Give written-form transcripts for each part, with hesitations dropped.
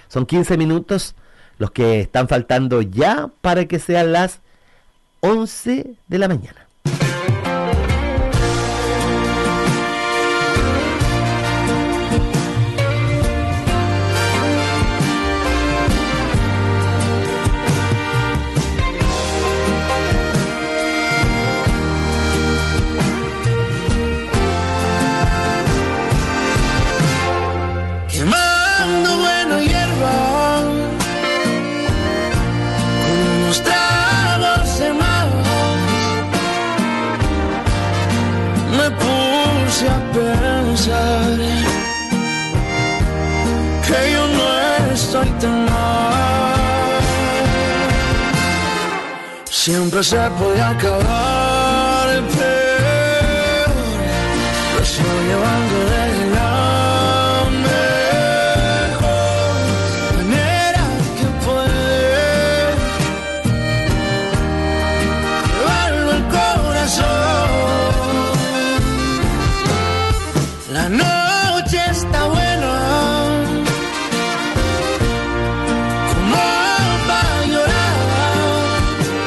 Son 15 minutos los que están faltando ya para que sean las 11 de la mañana. Quemando buena hierba, con unos tragos de más, me puse a pensar que yo no estoy tan mal. Siempre se podía acabar peor, lo estoy llevando de la la noche está buena, como para llorar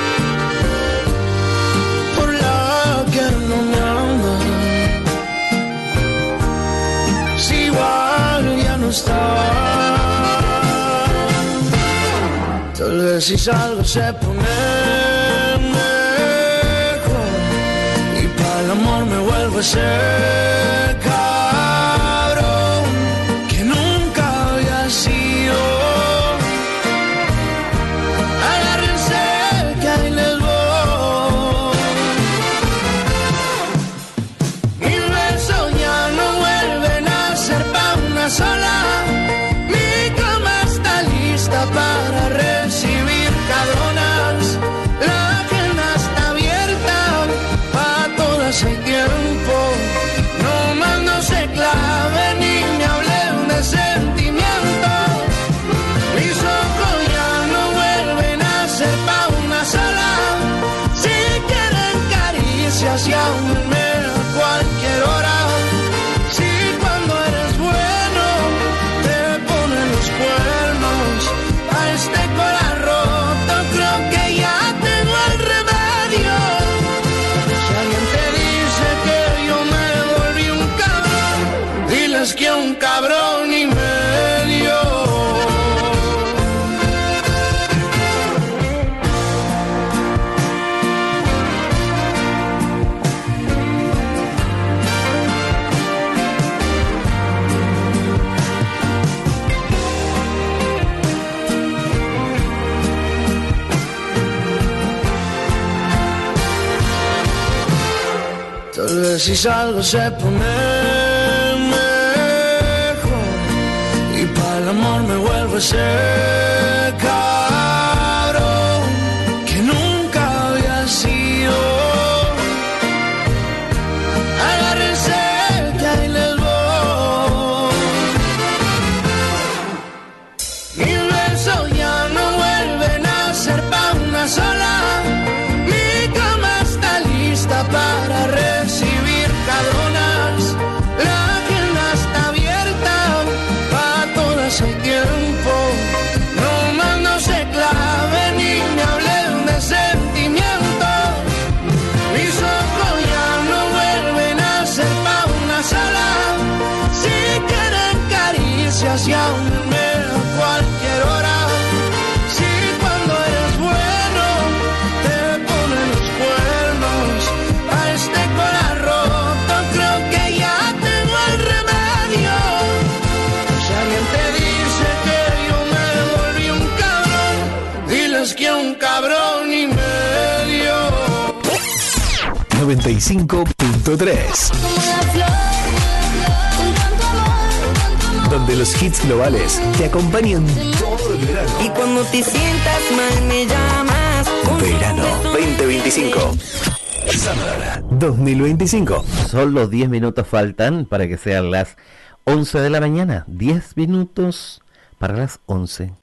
por la que no me ama. Si igual ya no está, tal vez si salgo se pone mejor y para el amor me vuelvo a ser cabrón que nunca había sido. Agárrense que ahí les voy. Mis besos ya no vuelven a ser pa' una sola. Mi cama está lista para recibir cabronas. La agenda está abierta, pa' todas hay tiempo. No más no se claven ni me hablen de sentimientos. Mis ojos ya no vuelven a ser pa' una sola. Si quieren caricias llámenme a cualquier hora. Si cuando eres bueno te ponen los cuernos, a este corazón roto creo que ya tengo el remedio. Si alguien te dice que yo me volví un cabrón, diles que un cabrón y medio. Tal vez si salgo se pone mejor y para el amor me vuelvo a ser cabrón que nunca había sido. Agárrense que ahí les voy. Mis besos ya no vuelven a ser pa' una sola. Mi cama está lista para recibir cabronas. La agenda está abierta, pa' todas hay tiempo. No más no se claven ni me hablen de sentimientos. Mis ojos ya no vuelven a ser pa' una sola. Si quieren caricias llámenme a cualquier hora. Si cuando eres bueno te ponen los cuernos, a este corazón roto creo que ya tengo el remedio. Si alguien te dice que yo me volví un cabrón, diles que un cabrón y medio. 95.3, donde los hits globales te acompañan todo el verano. Y cuando te sientas mal me llamas. Verano 2025. Summer 2025. Solo 10 minutos faltan para que sean las 11 de la mañana. 10 minutos para las 11.